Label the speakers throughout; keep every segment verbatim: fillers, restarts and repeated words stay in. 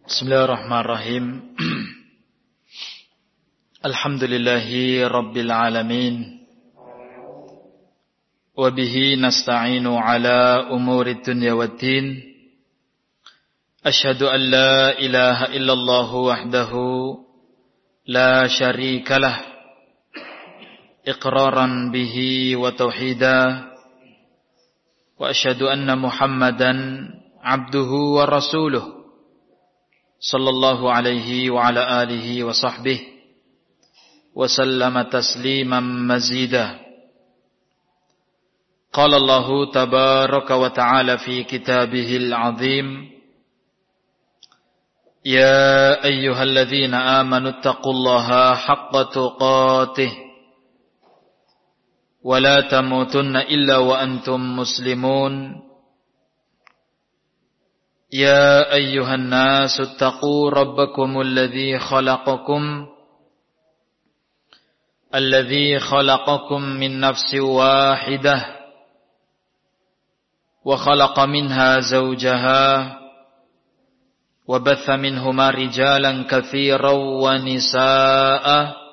Speaker 1: Bismillahirrahmanirrahim. Alhamdulillahi Rabbil Alamin. Wabihi nasta'inu ala umuri dunya waddin. Ashhadu an la ilaha illallah wahdahu la syarika lah. Iqraran bihi wa tauhida. Wa ashhadu anna Muhammadan abduhu wa rasuluh. Sallallahu alaihi wa ala alihi wa sahbihi wa sallama tasliman mazida. Qala Allahu tabaraka wa ta'ala fi kitabihil azim. Ya ayyuhalladzina amanu taqullaha haqqa tuqatih wa la tamutunna illa wa antum muslimun. يا أيها الناس اتقوا ربكم الذي خلقكم الذي خلقكم من نفس واحدة وخلق منها زوجها وبث منهما رجالا كثيرا ونساء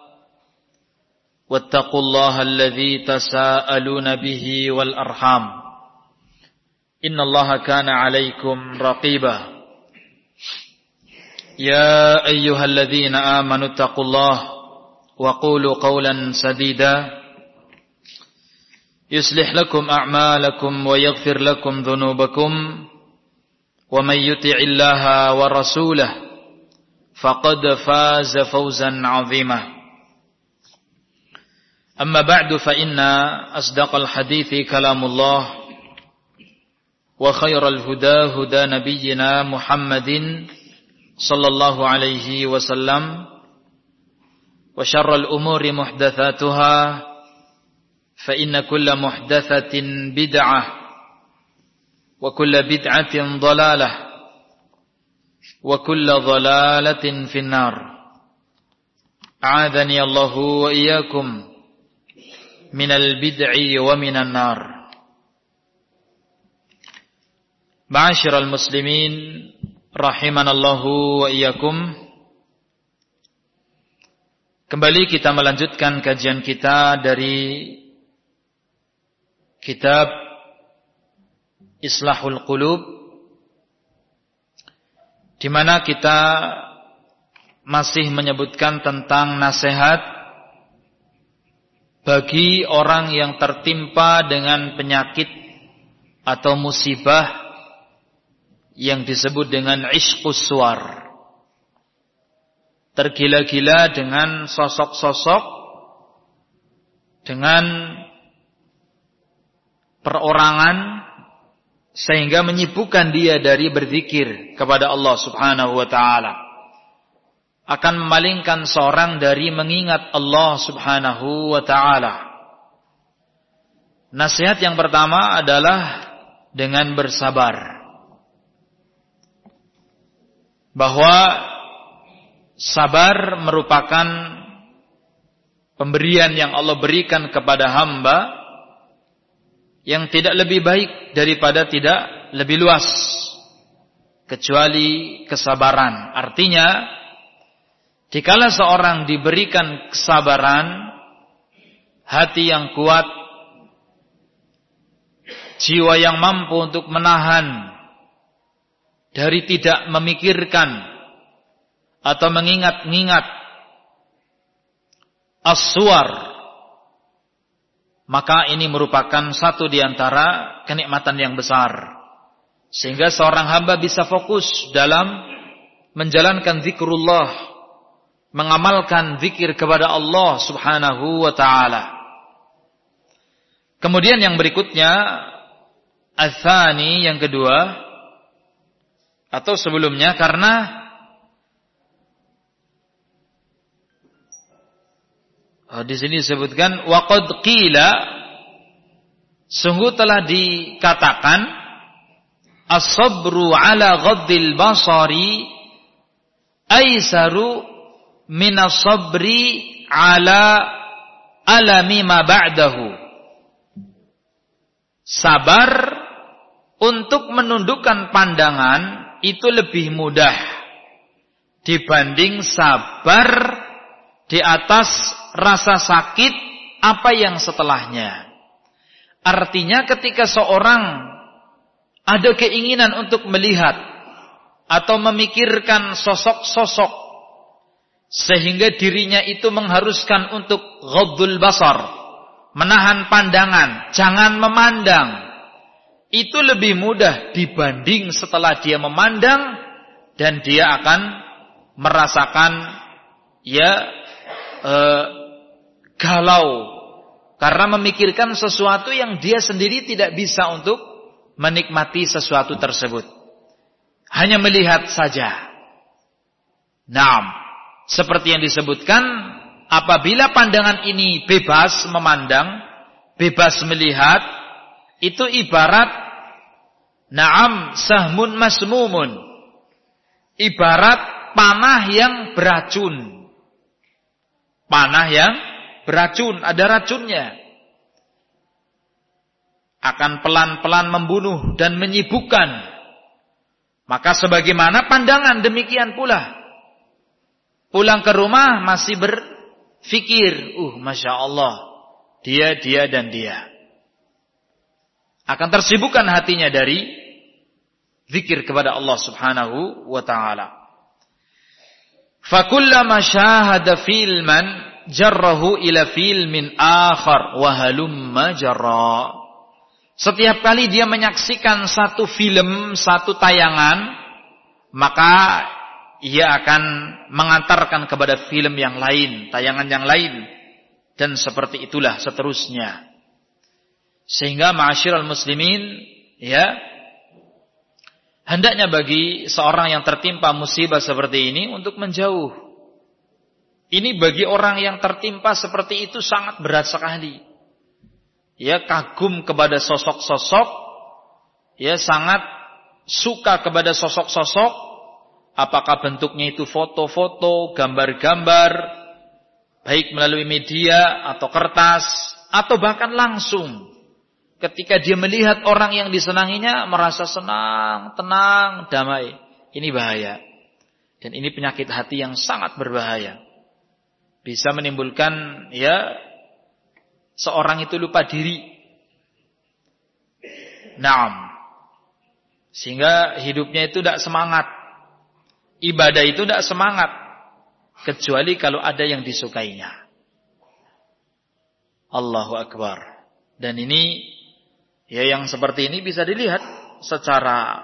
Speaker 1: واتقوا الله الذي تساءلون به والأرحام إن الله كان عليكم رقيبا يا أيها الذين آمنوا اتقوا الله وقولوا قولا سديدا يصلح لكم أعمالكم ويغفر لكم ذنوبكم ومن يطع الله ورسوله فقد فاز فوزا عظيما أما بعد فإن أصدق الحديث كلام الله وخير الهدى هدى نبينا محمد صلى الله عليه وسلم وشر الأمور محدثاتها فإن كل محدثة بدعة وكل بدعة ضلالة وكل ضلالة في النار أعاذني الله وإياكم من البدع ومن النار. Ma'asyiral muslimin rahimanallahu wa iyyakum. Kembali kita melanjutkan kajian kita dari kitab Islahul Qulub, di mana kita masih menyebutkan tentang nasihat bagi orang yang tertimpa dengan penyakit atau musibah yang disebut dengan ishqus suwar, tergila-gila dengan sosok-sosok, dengan perorangan, sehingga menyibukkan dia dari berzikir kepada Allah subhanahu wa ta'ala, akan memalingkan seorang dari mengingat Allah subhanahu wa ta'ala. Nasihat yang pertama adalah dengan bersabar, bahwa sabar merupakan pemberian yang Allah berikan kepada hamba yang tidak lebih baik daripada tidak lebih luas kecuali kesabaran. Artinya, dikala seorang diberikan kesabaran, hati yang kuat, jiwa yang mampu untuk menahan dari tidak memikirkan atau mengingat-ingat as-suwar, maka ini merupakan satu di antara kenikmatan yang besar, sehingga seorang hamba bisa fokus dalam menjalankan zikrullah, mengamalkan zikir kepada Allah subhanahu wa ta'ala. Kemudian yang berikutnya, ats-tsani, yang kedua, atau sebelumnya, karena di sini disebutkan waqad qila, sungguh telah dikatakan, as-sabru ala ghaddil basari aisaru minas sabri ala alami ma ba'dahu. Sabar untuk menundukkan pandangan itu lebih mudah dibanding sabar di atas rasa sakit apa yang setelahnya. Artinya ketika seorang ada keinginan untuk melihat atau memikirkan sosok-sosok sehingga dirinya itu mengharuskan untuk ghaddul basar, menahan pandangan, jangan memandang, itu lebih mudah dibanding setelah dia memandang dan dia akan merasakan ya eh, galau karena memikirkan sesuatu yang dia sendiri tidak bisa untuk menikmati sesuatu tersebut. Hanya melihat saja. Naam, seperti yang disebutkan, apabila pandangan ini bebas memandang, bebas melihat, itu ibarat naam sahmun masmumun, ibarat panah yang beracun. Panah yang beracun, ada racunnya. Akan pelan-pelan membunuh dan menyibukkan. Maka sebagaimana pandangan demikian pula. Pulang ke rumah masih berfikir, uh Masya Allah, dia, dia, dan dia. Akan tersibukkan hatinya dari zikir kepada Allah subhanahu wa ta'ala. Fakullama syahada filman jarrahu ila filmin akhar wa halumma jarra. Setiap kali dia menyaksikan satu film, satu tayangan, maka ia akan mengantarkan kepada film yang lain, tayangan yang lain, dan seperti itulah seterusnya. Sehingga ma'asyiral muslimin, ya, hendaknya bagi seorang yang tertimpa musibah seperti ini untuk menjauh. Ini bagi orang yang tertimpa seperti itu sangat berat sekali. Ya, kagum kepada sosok-sosok, ya, sangat suka kepada sosok-sosok, apakah bentuknya itu foto-foto, gambar-gambar, baik melalui media atau kertas, atau bahkan langsung. Ketika dia melihat orang yang disenanginya, merasa senang, tenang, damai. Ini bahaya. Dan ini penyakit hati yang sangat berbahaya. Bisa menimbulkan, ya, seorang itu lupa diri. Naam. Sehingga hidupnya itu tidak semangat. Ibadah itu tidak semangat. Kecuali kalau ada yang disukainya. Allahu Akbar. Dan ini, ya, yang seperti ini bisa dilihat secara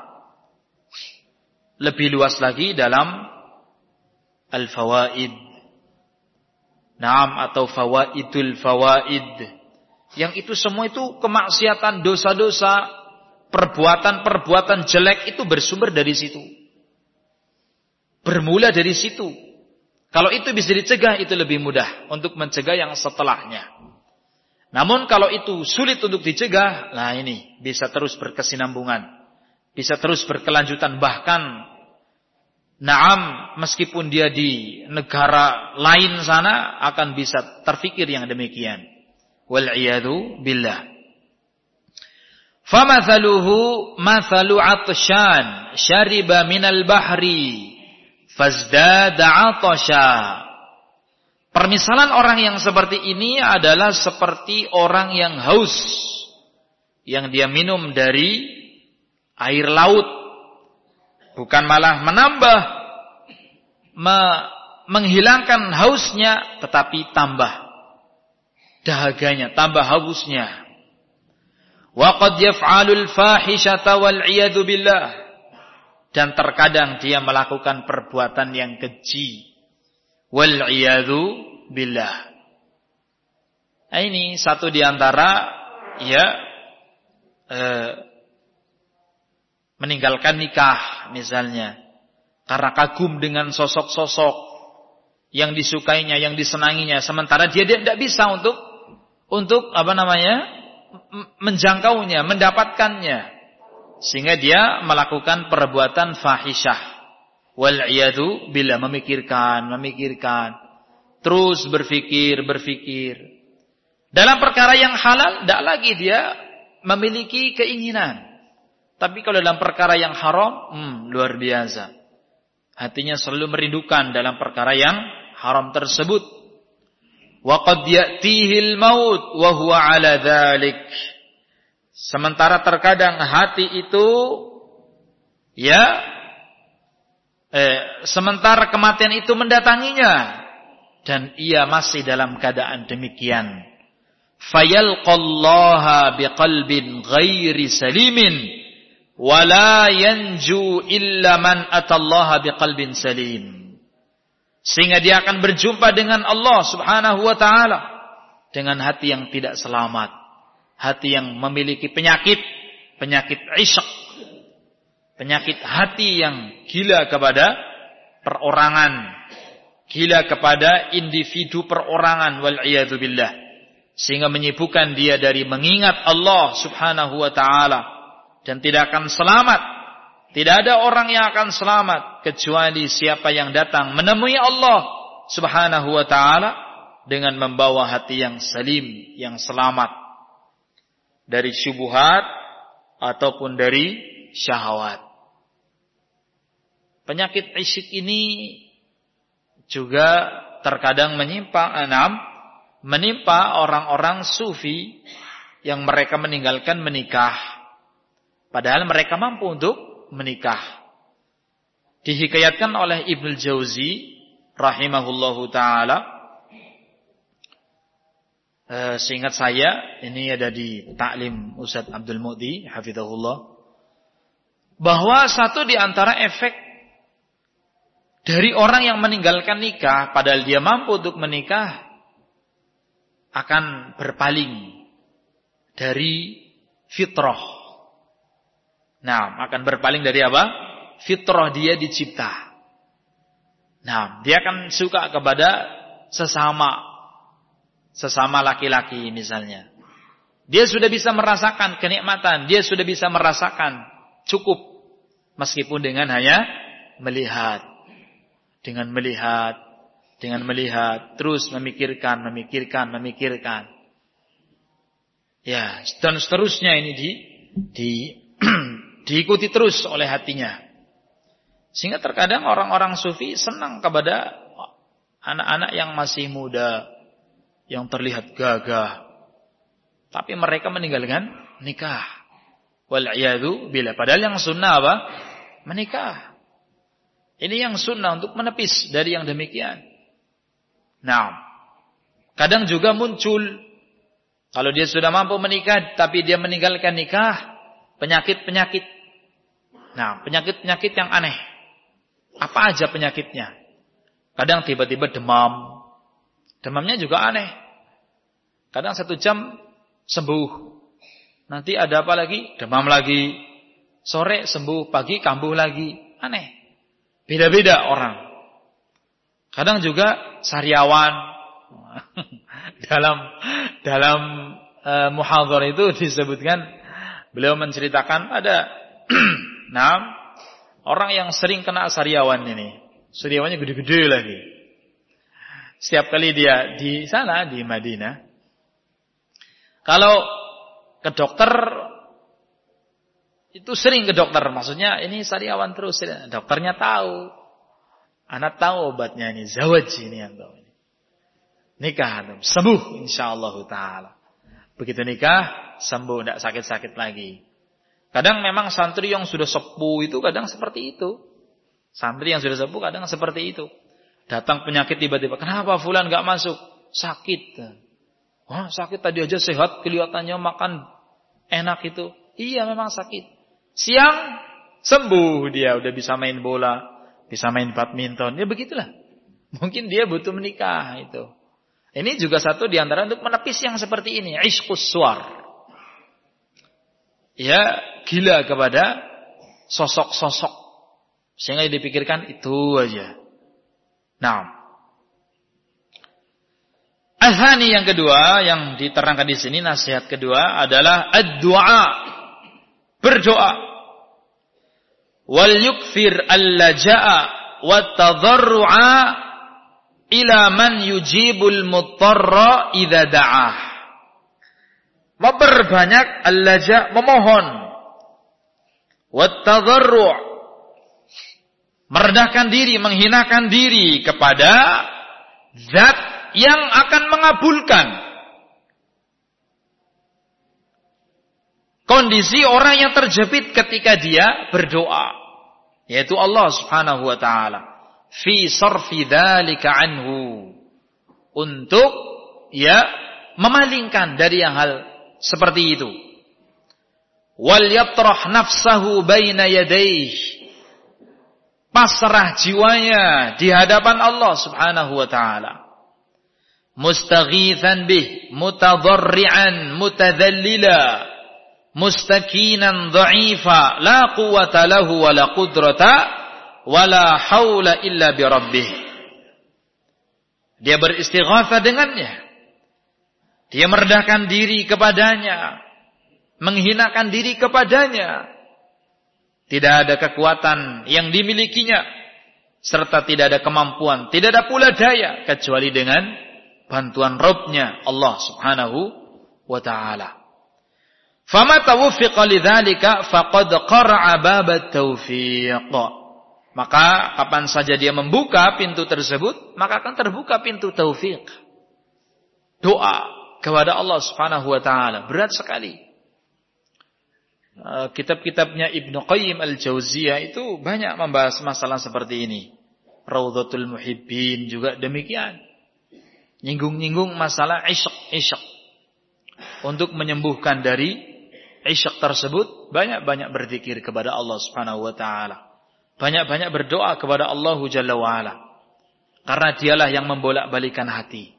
Speaker 1: lebih luas lagi dalam Al-Fawaid. Naam, atau fawaidul fawaid. Yang itu semua itu kemaksiatan, dosa-dosa, perbuatan-perbuatan jelek itu bersumber dari situ. Bermula dari situ. Kalau itu bisa dicegah, itu lebih mudah untuk mencegah yang setelahnya. Namun kalau itu sulit untuk dicegah, nah ini bisa terus berkesinambungan. Bisa terus berkelanjutan, bahkan naam, meskipun dia di negara lain sana akan bisa terfikir yang demikian. Wal'iyadu billah. Famathaluhu mathalu atsyan syariba minal bahri fazdada atasha. Permisalan orang yang seperti ini adalah seperti orang yang haus, yang dia minum dari air laut. Bukan malah menambah, me, menghilangkan hausnya, tetapi tambah dahaganya, tambah hausnya. Wa qad yaf'alul fahishata wal 'iyadu billah. Dan terkadang dia melakukan perbuatan yang keji. Wal 'iyadu billah. Nah, ini satu di antara, ya, eh, meninggalkan nikah misalnya karena kagum dengan sosok-sosok yang disukainya, yang disenanginya, sementara dia tidak bisa untuk untuk apa namanya menjangkaunya, mendapatkannya, sehingga dia melakukan perbuatan fahisyah. Wal iyadu billah, memikirkan, memikirkan, terus berpikir, berpikir dalam perkara yang halal, tidak lagi dia memiliki keinginan. Tapi kalau dalam perkara yang haram, hmm, luar biasa. hatinya selalu merindukan dalam perkara yang haram tersebut. Wa qad ya'tihil maut wa huwa 'ala dzalik. Sementara terkadang hati itu ya eh, sementara kematian itu mendatanginya dan ia masih dalam keadaan demikian. Fayalqallaha biqalbin ghairi salimin wala yanju illa man atallaha biqalbin salim. Sehingga dia akan berjumpa dengan Allah Subhanahu wa taala dengan hati yang tidak selamat, hati yang memiliki penyakit, penyakit isyq, penyakit hati yang gila kepada perorangan, gila kepada individu perorangan wal iyadu billah. Sehingga menyibukkan dia dari mengingat Allah Subhanahu wa taala dan tidak akan selamat. Tidak ada orang yang akan selamat kecuali siapa yang datang menemui Allah Subhanahu wa taala dengan membawa hati yang salim, yang selamat dari syubhat ataupun dari syahwat. Penyakit isyik ini juga terkadang menyimpang enam menimpa orang-orang sufi yang mereka meninggalkan menikah padahal mereka mampu untuk menikah. Dihikayatkan oleh Ibnu Jauzi rahimahullahu taala, e, seingat saya ini ada di Ta'lim Ustaz Abdul Mu'ti hafizahullah, bahwa satu di antara efek dari orang yang meninggalkan nikah padahal dia mampu untuk menikah akan berpaling dari fitrah. Nah, akan berpaling dari apa? Fitrah dia dicipta. Nah, dia akan suka kepada sesama sesama laki-laki misalnya. Dia sudah bisa merasakan kenikmatan, dia sudah bisa merasakan cukup meskipun dengan hanya melihat. Dengan melihat, dengan melihat, terus memikirkan, memikirkan, memikirkan. Ya, dan seterusnya ini di, di diikuti terus oleh hatinya. Sehingga terkadang orang-orang sufi senang kepada anak-anak yang masih muda, yang terlihat gagah. Tapi mereka meninggalkan nikah. Wal'iyadu billah. Padahal yang sunnah apa? Menikah. Ini yang sunnah untuk menepis dari yang demikian. Nah, kadang juga muncul kalau dia sudah mampu menikah tapi dia meninggalkan nikah, penyakit-penyakit. Nah, penyakit-penyakit yang aneh. Apa aja penyakitnya? Kadang tiba-tiba demam. Demamnya juga aneh. Kadang satu jam sembuh. Nanti ada apa lagi? Demam lagi. Sore sembuh, pagi kambuh lagi. Aneh. Beda-beda orang. Kadang juga sariawan. dalam dalam uh, muhadhar itu disebutkan, beliau menceritakan ada nah, orang yang sering kena sariawan ini. Sariawannya gede-gede lagi. Setiap kali dia di sana di Madinah, kalau ke dokter itu sering ke dokter, maksudnya ini sariawan terus. Dokternya tahu, anak tahu obatnya ini, zawaj ini yang tahu ini. Nikah, sembuh insyaallah taala. Begitu nikah, sembuh, tidak sakit-sakit lagi. Kadang memang santri yang sudah sepuh itu kadang seperti itu. Santri yang sudah sepuh kadang seperti itu. Datang penyakit tiba-tiba, kenapa fulan enggak masuk? Sakit. Wah, sakit tadi aja sehat, kelihatannya makan enak itu. Iya, memang sakit. Siang sembuh dia, udah bisa main bola, bisa main badminton. Ya begitulah. Mungkin dia butuh menikah itu. Ini juga satu di antara untuk menepis yang seperti ini, ishqus suwar. Ya, gila kepada sosok-sosok. Sehingga dipikirkan itu aja. Nah, al-thani yang kedua yang diterangkan di sini, nasihat kedua adalah ad-du'a. Berdoa. Wal yukfir al-laja'a wa tadarru'a ila man yujibul mutarra idza da'ah. Memperbanyak al-laja', memohon. Wa tadarru' merendahkan diri, menghinakan diri kepada zat yang akan mengabulkan kondisi orang yang terjepit ketika dia berdoa, yaitu Allah Subhanahu wa taala. Fi sarfi dzalika anhu, untuk ya memalingkan dari yang hal seperti itu. Wal yatrah nafsahu baina yadayhi, pasrah jiwanya di hadapan Allah Subhanahu wa taala. Mustaghitsan bih, mutadarrian, mutadhallila, mustakinan dha'ifa, la quwwata lahu wa la qudrata wa la haula illa bi rabbih. Dia beristighatsah dengannya. Dia merendahkan diri kepadanya, menghinakan diri kepadanya. Tidak ada kekuatan yang dimilikinya, serta tidak ada kemampuan, tidak ada pula daya, kecuali dengan bantuan Rabb-Nya Allah Subhanahu wa ta'ala. Famata wuffiqa lidzalika faqad qara'a babat taufiq. Maka kapan saja dia membuka pintu tersebut, maka akan terbuka pintu taufik. Doa kepada Allah Subhanahu wa ta'ala berat sekali. Kitab-kitabnya Ibnu Qayyim Al-Jauziyah itu banyak membahas masalah seperti ini. Raudhatul Muhibbin juga demikian. Nyinggung-nyinggung masalah isyq-isyq. Untuk menyembuhkan dari isyq tersebut, banyak-banyak berzikir kepada Allah Subhanahu wa taala. Banyak-banyak berdoa kepada Allah Jalla wa ala. Karena dialah yang membolak-balikan hati.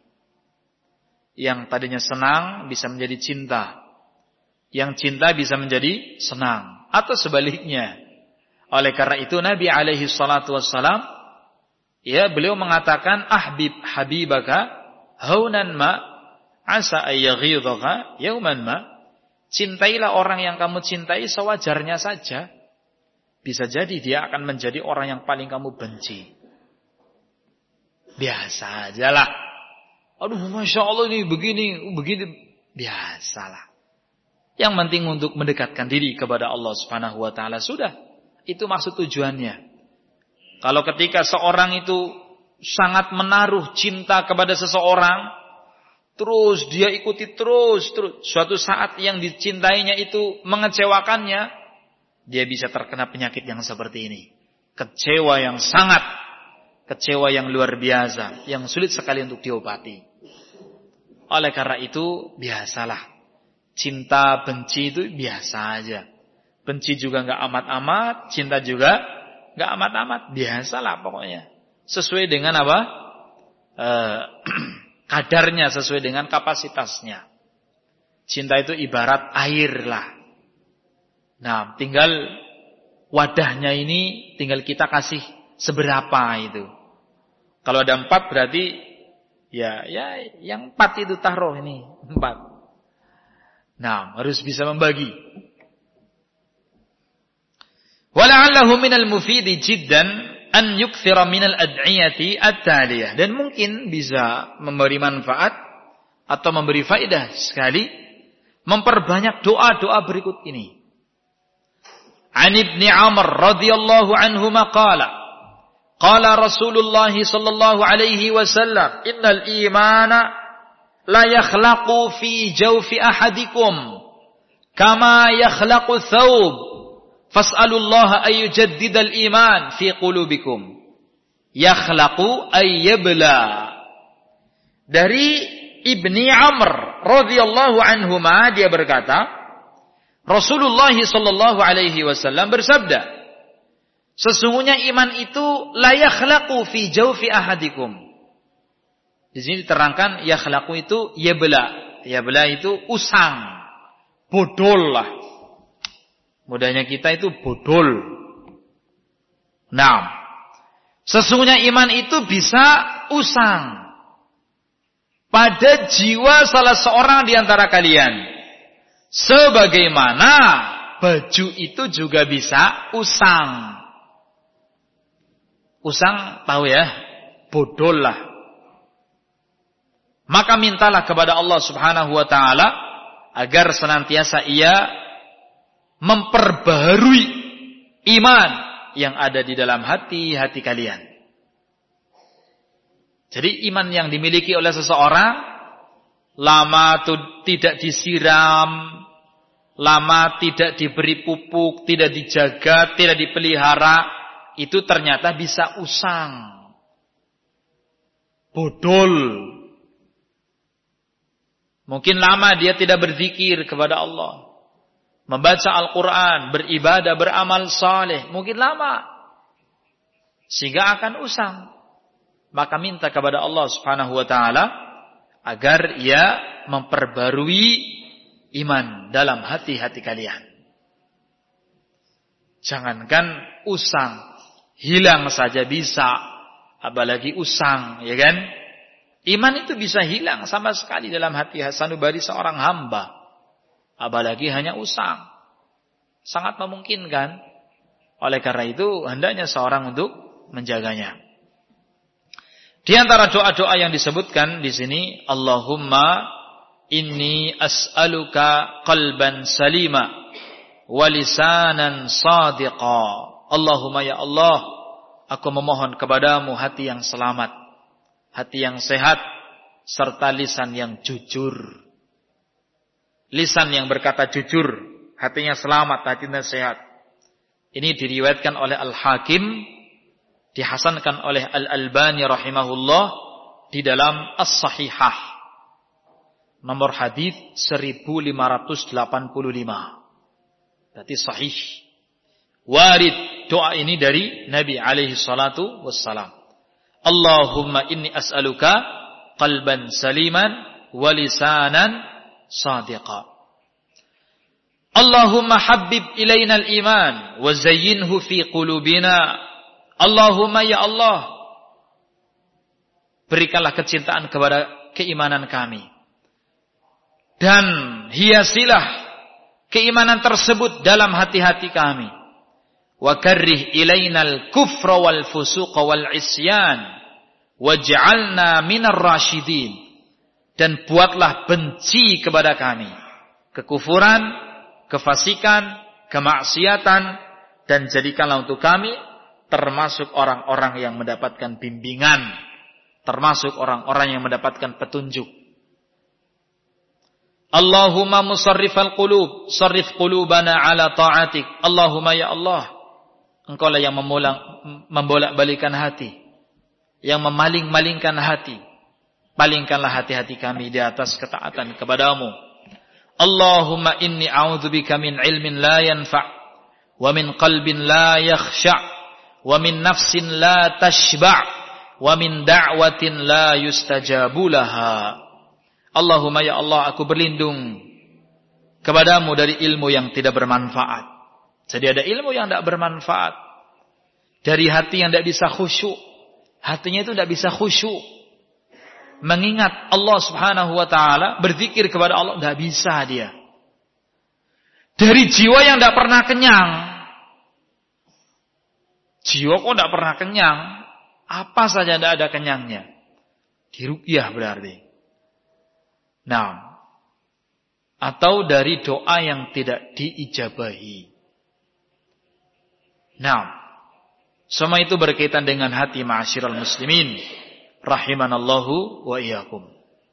Speaker 1: Yang tadinya senang bisa menjadi cinta. Yang cinta bisa menjadi senang, atau sebaliknya. Oleh karena itu Nabi alaihi salatu wassalam, ya, beliau mengatakan ahbib habibaka haunan ma asa ayyaghidhaka yauman ma. Cintailah orang yang kamu cintai sewajarnya saja. Bisa jadi dia akan menjadi orang yang paling kamu benci. Biasa ajalah. Aduh, masya Allah ini begini, begini, biasalah. Yang penting untuk mendekatkan diri kepada Allah Subhanahu wa taala, sudah. Itu maksud tujuannya. Kalau ketika seorang itu sangat menaruh cinta kepada seseorang, terus dia ikuti terus, terus suatu saat yang dicintainya itu mengecewakannya, dia bisa terkena penyakit yang seperti ini. Kecewa yang sangat, kecewa yang luar biasa, yang sulit sekali untuk diobati. Oleh karena itu, biasalah. Cinta benci itu biasa aja. Benci juga enggak amat-amat, cinta juga enggak amat-amat, biasalah pokoknya. Sesuai dengan apa? Eh, kadarnya, sesuai dengan kapasitasnya. Cinta itu ibarat air lah. Nah, tinggal wadahnya ini tinggal kita kasih seberapa itu. Kalau ada empat berarti ya ya yang empat itu taruh ini, empat. Nah, harus bisa membagi. Wala'allahu minal mufidi jiddan an yukthira minal ad'iyati at-taliyah. Dan mungkin bisa memberi manfaat atau memberi faedah sekali memperbanyak doa-doa berikut ini. An Ibni Amr radhiyallahu anhuma qala qala Rasulullah sallallahu alaihi wasallam innal imana la yakhlaqu fi jawfi ahadikum kama yakhlaqu thawb fas'alullaha ay yujaddidal iman fi qulubikum. Yakhlaqu ay yabla. Dari Ibni Amr radhiyallahu anhuma, dia berkata, Rasulullah sallallahu alaihi wasallam bersabda, sesungguhnya iman itu la yakhlaqu fi jawfi ahadikum. Di sini diterangkan yakhlaqu itu yabla. Yabla itu usang, bodol lah. Mudahnya kita itu bodol. Nah, sesungguhnya iman itu bisa usang pada jiwa salah seorang di antara kalian. Sebagaimana baju itu juga bisa usang. Usang tahu ya, bodol lah. Maka mintalah kepada Allah Subhanahu wa taala agar senantiasa ia memperbaharui iman yang ada di dalam hati-hati kalian. Jadi iman yang dimiliki oleh seseorang lama tu, tidak disiram, lama tidak diberi pupuk, tidak dijaga, tidak dipelihara, itu ternyata bisa usang, bodol. Mungkin lama dia tidak berzikir kepada Allah, membaca Al-Quran, beribadah, beramal saleh, mungkin lama, sehingga akan usang. Maka minta kepada Allah Subhanahu wa taala agar ia memperbarui iman dalam hati-hati kalian. Jangankan usang, hilang saja bisa, apalagi usang, ya kan? Iman itu bisa hilang sama sekali dalam hati sanubari seorang hamba, apalagi hanya usang. Sangat memungkinkan. Oleh karena itu hendaknya seorang untuk menjaganya. Di antara doa-doa yang disebutkan di sini, Allahumma inni as'aluka qalban salima wa lisanan sadiqa. Allahumma ya Allah, aku memohon kepadamu hati yang selamat, hati yang sehat, serta lisan yang jujur. Lisan yang berkata jujur, hatinya selamat, hatinya sehat. Ini diriwayatkan oleh Al-Hakim, dihasankan oleh Al-Albani rahimahullah di dalam As-Sahihah. Nomor hadis seribu lima ratus delapan puluh lima. Berarti sahih. Warid doa ini dari Nabi alaihi salatu wassalam. Allahumma inni as'aluka qalban saliman wa lisanan sadiqa. Allahumma habbib ilaina al-iman wa zayyinhu fi qulubina. Allahumma ya Allah, berikanlah kecintaan kepada keimanan kami, dan hiasilah keimanan tersebut dalam hati-hati kami. Wa karrih ilainal kufra wal fusuqa wal isyan waj'alna minar rasyidin. Dan buatlah benci kepada kami kekufuran, kefasikan, kemaksiatan, dan jadikanlah untuk kami termasuk orang-orang yang mendapatkan bimbingan, termasuk orang-orang yang mendapatkan petunjuk. Allahumma musarrifal qulub, sarrif qulubana ala ta'atik. Allahumma ya Allah, Engkaulah yang membolak-balikan hati, yang memaling-malingkan hati. Palingkanlah hati-hati kami di atas ketaatan kepadamu. Allahumma inni a'udzubika min ilmin la yanfa' wa min qalbin la yakhsha' wa min nafsin la tashba' wa min da'watin la yustajabu laha. Allahumma ya Allah, aku berlindung kepadamu dari ilmu yang tidak bermanfaat. Jadi ada ilmu yang tidak bermanfaat, dari hati yang tidak bisa khusyuk. Hatinya itu tidak bisa khusyuk, mengingat Allah Subhanahu wa taala, berzikir kepada Allah, tidak bisa dia. Dari jiwa yang tidak pernah kenyang. Jiwa kok tidak pernah kenyang, apa saja tidak ada kenyangnya. Diruqyah berarti. Nah, atau dari doa yang tidak diijabahi. Nah, semua itu berkaitan dengan hati, ma'asyiral muslimin, rahimanallahu wa iyyakum.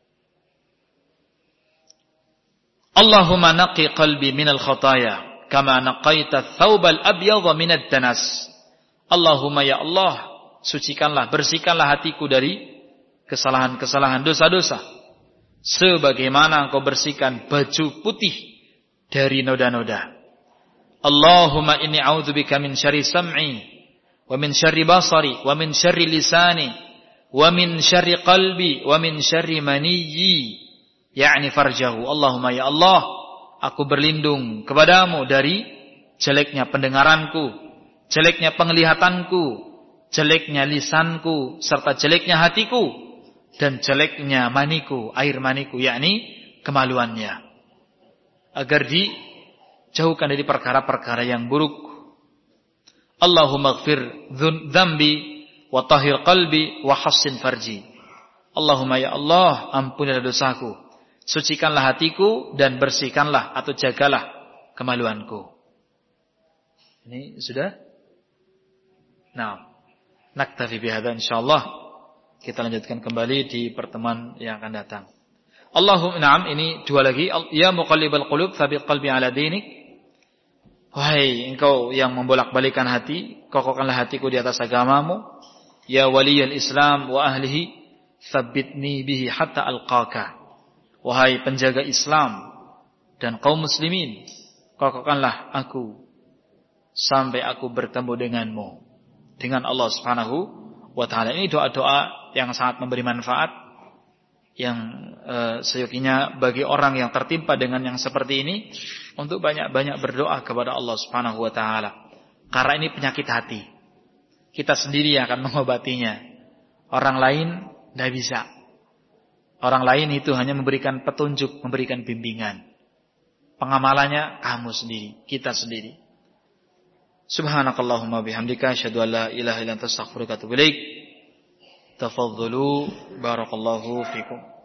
Speaker 1: Allahumma naqi qalbi minal khataya kama naqaita thawbal abyadha minad danas. Allahumma ya Allah, sucikanlah, bersihkanlah hatiku dari kesalahan-kesalahan, dosa-dosa, sebagaimana Engkau bersihkan baju putih dari noda-noda. Allahumma inni a'udzubika min syarri sam'i wa min syarri basari wa min syarri lisani wa min syarri qalbi wa min syarri maniyyi, yakni farjahu. Allahumma ya Allah, aku berlindung kepadamu dari jeleknya pendengaranku, jeleknya penglihatanku, jeleknya lisanku, serta jeleknya hatiku, dan jeleknya maniku, air maniku, yakni kemaluannya, agar dijauhkan dari perkara-perkara yang buruk. Allahumma ighfir dzambi wa tahhir qalbi wa hassin farji. Allahumma ya Allah, ampunilah dosaku, sucikanlah hatiku, dan bersihkanlah atau jagalah kemaluanku. Ini sudah? Nah, naktafi bihadza insyaallah. Kita lanjutkan kembali di pertemuan yang akan datang. Allahumma na'am, ini dua lagi. Ya muqallibal qulub tsabbit qalbi ala dinik. Wahai engkau yang membolak-balikan hati, kokohkanlah hatiku di atas agamamu. Ya waliyal Islam wa ahlihi, tsabbitni bihi hatta alqaka. Wahai penjaga Islam dan kaum muslimin, kokohkanlah aku sampai aku bertemu denganmu, dengan Allah Subhanahu wa taala. Ini doa-doa yang sangat memberi manfaat, yang uh, seyoginya bagi orang yang tertimpa dengan yang seperti ini untuk banyak-banyak berdoa kepada Allah Subhanahu wa taala. Karena ini penyakit hati. Kita sendiri yang akan mengobatinya. Orang lain tidak bisa. Orang lain itu hanya memberikan petunjuk, memberikan bimbingan. Pengamalannya kamu sendiri, kita sendiri. Subhanakallahumma bihamdika asyhadu an la ilaha illa anta astaghfiruka wa atubu ilaik. Tafadhalu barakallahu fikum.